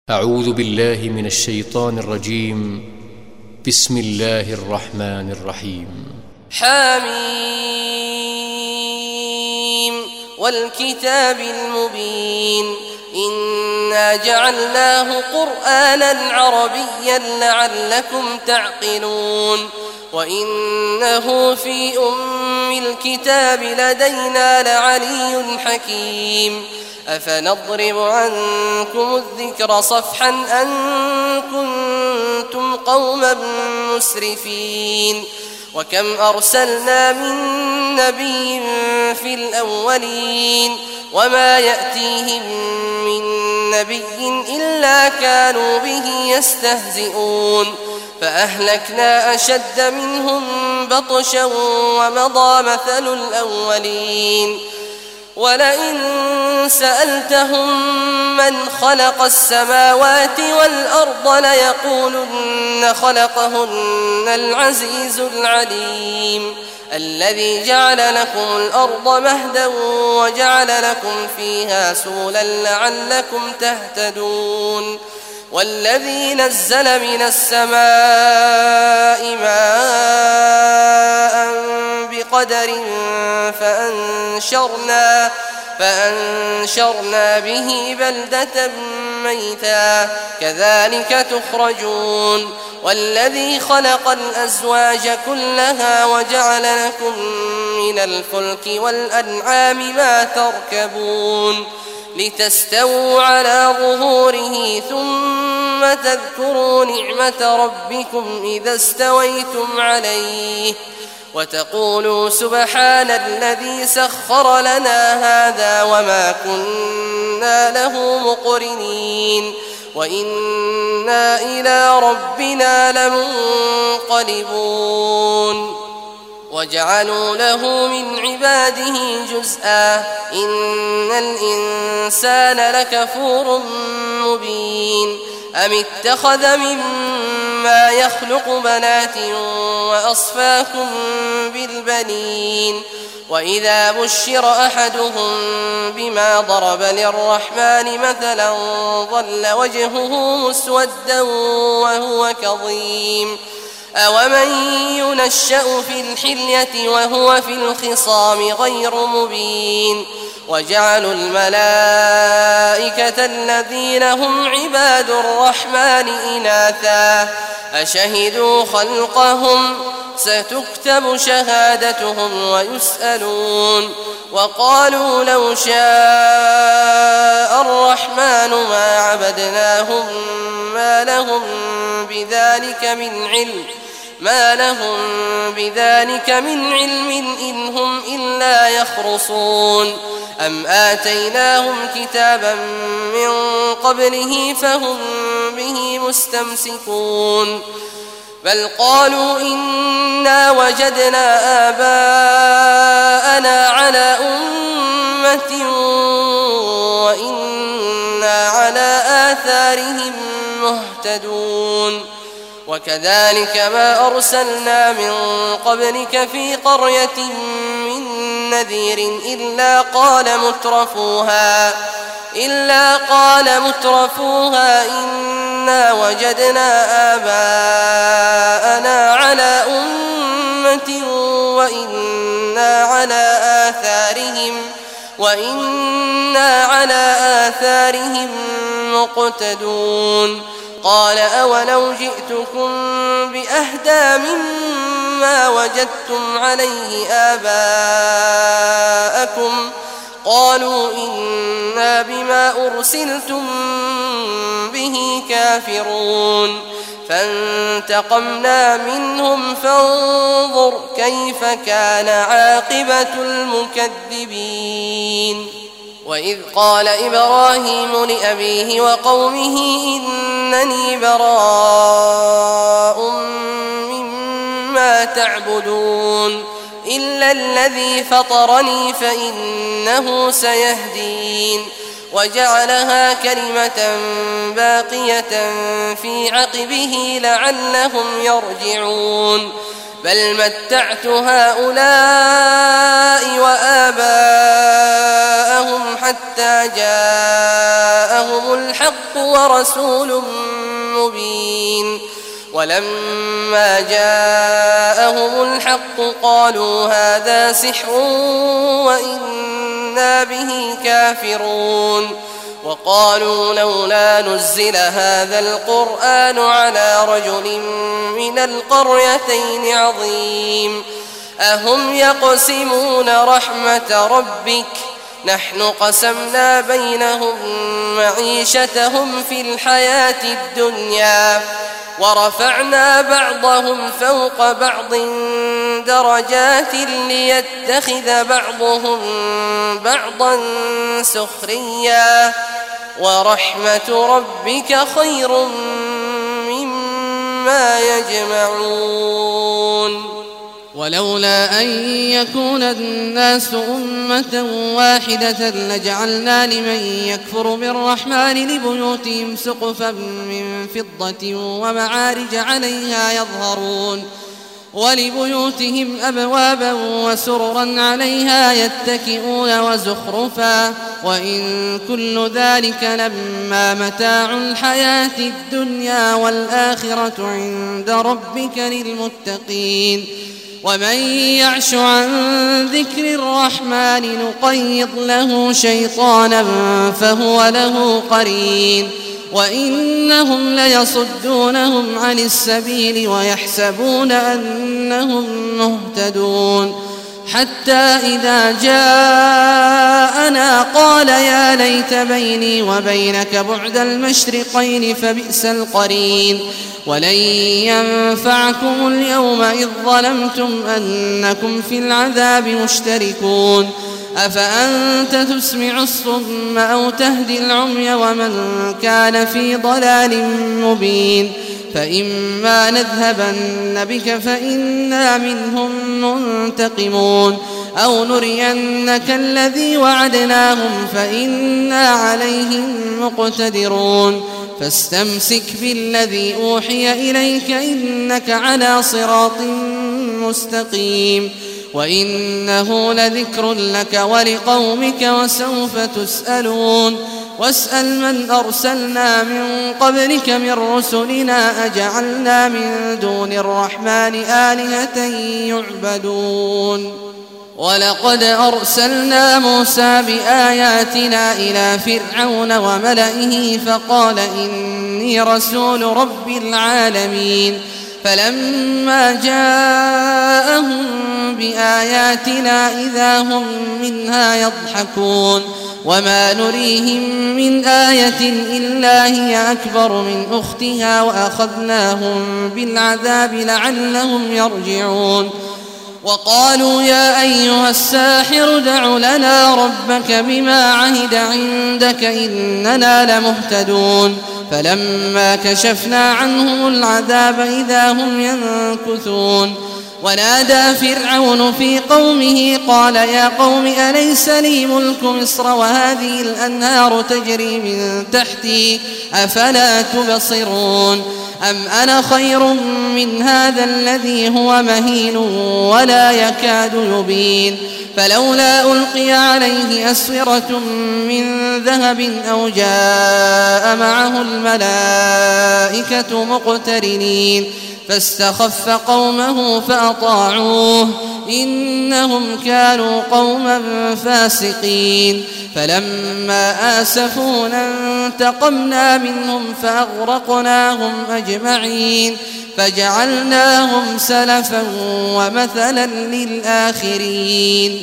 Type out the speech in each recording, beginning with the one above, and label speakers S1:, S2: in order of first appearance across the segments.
S1: أعوذ بالله من الشيطان الرجيم. بسم الله الرحمن الرحيم.
S2: حميم والكتاب المبين إنا جعلناه قرآنا عربيا لعلكم تعقلون وإنه في أم الكتاب لدينا لعلي حكيم أفنضرب عنكم الذكر صفحا أن كنتم قوما مسرفين وكم أرسلنا من نبي في الأولين وما يأتيهم من نبي إلا كانوا به يستهزئون فأهلكنا أشد منهم بطشا ومضى مثل الأولين ولئن سألتهم من خلق السماوات والأرض ليقولن خلقهن العزيز العليم الذي جعل لكم الأرض مهدا وجعل لكم فيها سبلا لعلكم تهتدون والذي نزل من السماء ماء بقدر فأنشرنا به بلدة ميتا كذلك تخرجون والذي خلق الأزواج كلها وجعل لكم من الفلك والأنعام ما تركبون لتستووا على ظهوره ثم تذكروا نعمة ربكم إذا استويتم عليه وتقولوا سبحان الذي سخر لنا هذا وما كنا له مقرنين وإنا إلى ربنا لمنقلبون وجعلوا له من عباده جزءا إن الإنسان لكفور مبين أم اتخذ مما يخلق بنات وأصفاكم بالبنين وإذا بشر أحدهم بما ضرب للرحمن مثلا ظل وجهه مسودا وهو كظيم أومن ينشأ في الحلية وهو في الخصام غير مبين وجعلوا الملائكة الذين هم عباد الرحمن إناثا أشهدوا خلقهم ستكتب شهادتهم ويسألون وقالوا لو شاء الرحمن ما عبدناهم ما لهم بذلك من علم إن هم إلا يخرصون أم آتيناهم كتابا من قبله فهم به مستمسكون بل قالوا إنا وجدنا آباءنا على أمة وإنا على آثارهم مهتدون وكذلك ما أرسلنا من قبلك في قرية من نذير إلا قال مترفوها إنا وجدنا آباءنا على أمة وإنا على آثارهم مقتدون قال أولو جئتكم بأهدى مما وجدتم عليه آباءكم قالوا إنا بما أرسلتم به كافرون فانتقمنا منهم فانظر كيف كان عاقبة المكذبين وإذ قال إبراهيم لأبيه وقومه إنني براء مما تعبدون إلا الذي فطرني فإنه سيهدين وجعلها كلمة باقية في عقبه لعلهم يرجعون بل متعت هؤلاء وآباءهم حتى جاءهم الحق ورسول مبين ولما جاءهم الحق قالوا هذا سحر وإنا به كافرون وقالوا لولا نزل هذا القرآن على رجل من القريتين عظيم أهم يقسمون رحمة ربك نحن قسمنا بينهم معيشتهم في الحياة الدنيا ورفعنا بعضهم فوق بعض درجات ليتخذ بعضهم بعضا سخريا ورحمة ربك خير مما يجمعون
S3: ولولا أن يكون الناس أمة واحدة لجعلنا لمن يكفر بالرحمن لبيوتهم سقفا من فضة ومعارج عليها يظهرون ولبيوتهم أبوابا وسررا عليها يتكئون وزخرفا وإن كل ذلك لما متاع الحياة الدنيا والآخرة عند ربك للمتقين ومن يعش عن ذكر الرحمن نقيض له شيطانا فهو له قرين وإنهم ليصدونهم عن السبيل ويحسبون أنهم مهتدون حتى إذا جاءنا قال يا ليت بيني وبينك بعد المشرقين فبئس القرين ولن ينفعكم اليوم إذ ظلمتم أنكم في العذاب مشتركون أفأنت تسمع الصم أو تهدي العمي ومن كان في ضلال مبين فإما نذهبن بك فإنا منهم منتقمون أو نرينك الذي وعدناهم فإنا عليهم مقتدرون فاستمسك بالذي أوحي إليك إنك على صراط مستقيم وإنه لذكر لك ولقومك وسوف تسألون واسأل من أرسلنا من قبلك من رسلنا أجعلنا من دون الرحمن آلهة يعبدون ولقد أرسلنا موسى بآياتنا إلى فرعون وملئه فقال إني رسول رب العالمين فلما جاءهم بآياتنا إذا هم منها يضحكون وما نريهم من آية إلا هي أكبر من أختها وأخذناهم بالعذاب لعلهم يرجعون وقالوا يا أيها الساحر دع لنا ربك بما عهد عندك إننا لمهتدون فلما كشفنا عنهم العذاب إذا هم ينكثون ونادى فرعون في قومه قال يا قوم أليس لي ملك مصر وهذه الأنهار تجري من تحتي أفلا تبصرون أم أنا خير من هذا الذي هو مهين ولا يكاد يبين فلولا ألقي عليه أسورة من ذهب أو جاء معه الملائكة مقترنين فاستخف قومه فأطاعوه إنهم كانوا قوما فاسقين فلما آسفونا انتقمنا منهم فأغرقناهم أجمعين فجعلناهم سلفا ومثلا للآخرين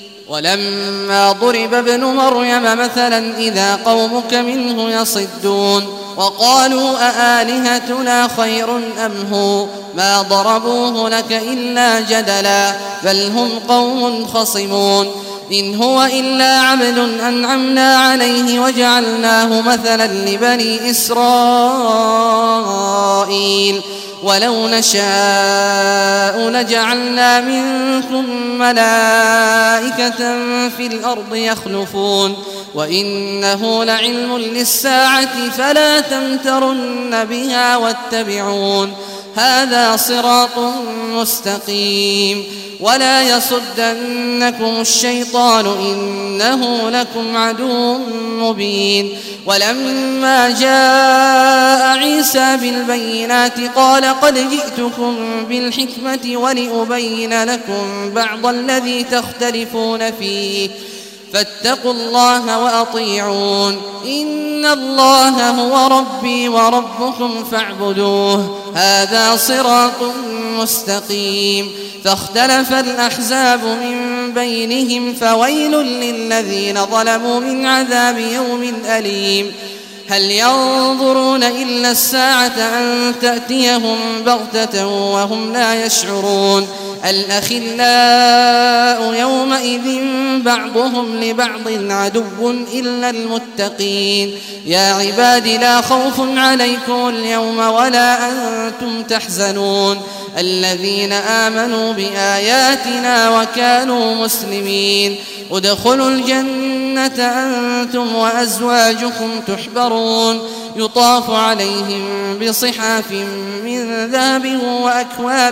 S3: ولما ضرب ابن مريم مثلا إذا قومك منه يصدون وقالوا أآلهتنا خير أم هو ما ضربوه لك إلا جدلا بل هم قوم خصمون إن هو إلا عبد أنعمنا عليه وجعلناه مثلا لبني إسرائيل ولو نشاء لجعلنا منكم ملائكة في الأرض يخلفون وإنه لعلم للساعة فلا تمترن بها واتبعون هذا صراط مستقيم ولا يصدنكم الشيطان إنه لكم عدو مبين. ولما جاء عيسى بالبينات قال قد جئتكم بالحكمة ولأبين لكم بعض الذي تختلفون فيه فاتقوا الله وأطيعون إن الله هو ربي وربكم فاعبدوه هذا صراط مستقيم. فاختلف الأحزاب من بينهم فويل للذين ظلموا من عذاب يوم أليم. هل ينظرون إلا الساعة أن تأتيهم بغتة وهم لا يشعرون الأخلاء يومئذ بعضهم لبعض عدو إلا المتقين. يا عباد لا خوف عليكم اليوم ولا أنتم تحزنون الذين آمنوا بآياتنا وكانوا مسلمين ادخلوا الجنة أنتم وأزواجكم تحبرون يطاف عليهم بصحاف من ذهب وأكواب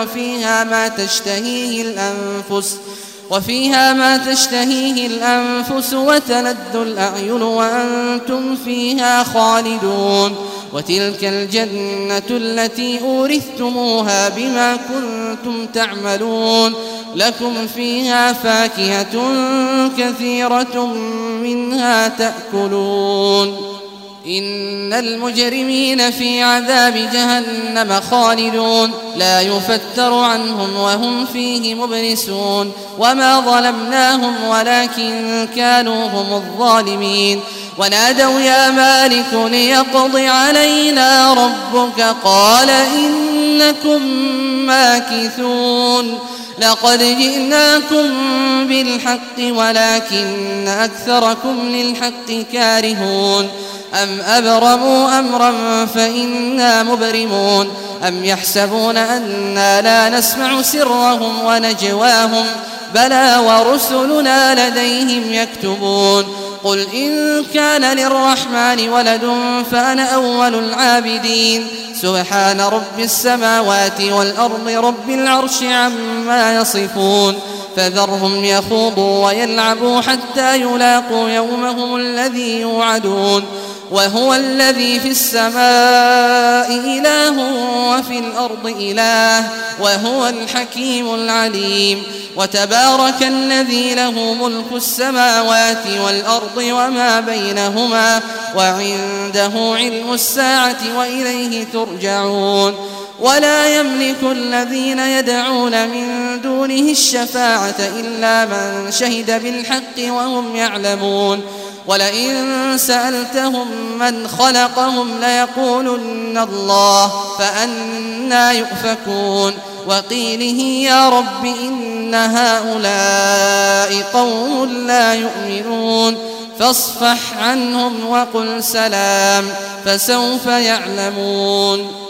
S3: وفيها ما تشتهيه الأنفس وتلذ الأعين وأنتم فيها خالدون. وتلك الجنة التي أورثتموها بما كنتم تعملون لكم فيها فاكهة كثيرة منها تأكلون. إن المجرمين في عذاب جهنم خالدون لا يفتر عنهم وهم فيه مبلسون. وما ظلمناهم ولكن كانوا هم الظالمين. ونادوا يا مالك ليقض علينا ربك قال إنكم ماكثون لقد جئناكم بالحق ولكن أكثركم للحق كارهون. أم أبرموا أمرا فإنا مبرمون أم يحسبون أنا لا نسمع سرهم ونجواهم بلى ورسلنا لديهم يكتبون. قل إن كان للرحمن ولد فأنا أول العابدين سبحان رب السماوات والأرض رب العرش عما يصفون. فذرهم يخوضوا ويلعبوا حتى يلاقوا يومهم الذي يوعدون. وهو الذي في السماء إله وفي الأرض إله وهو الحكيم العليم. وتبارك الذي له ملك السماوات والأرض وما بينهما وعنده علم الساعة وإليه ترجعون. ولا يملك الذين يدعون من دونه الشفاعة إلا من شهد بالحق وهم يعلمون. ولئن سألتهم من خلقهم ليقولن الله فأنى يؤفكون. وقيله يا رب إن هؤلاء قوم لا يؤمنون فاصفح عنهم وقل سلام فسوف يعلمون.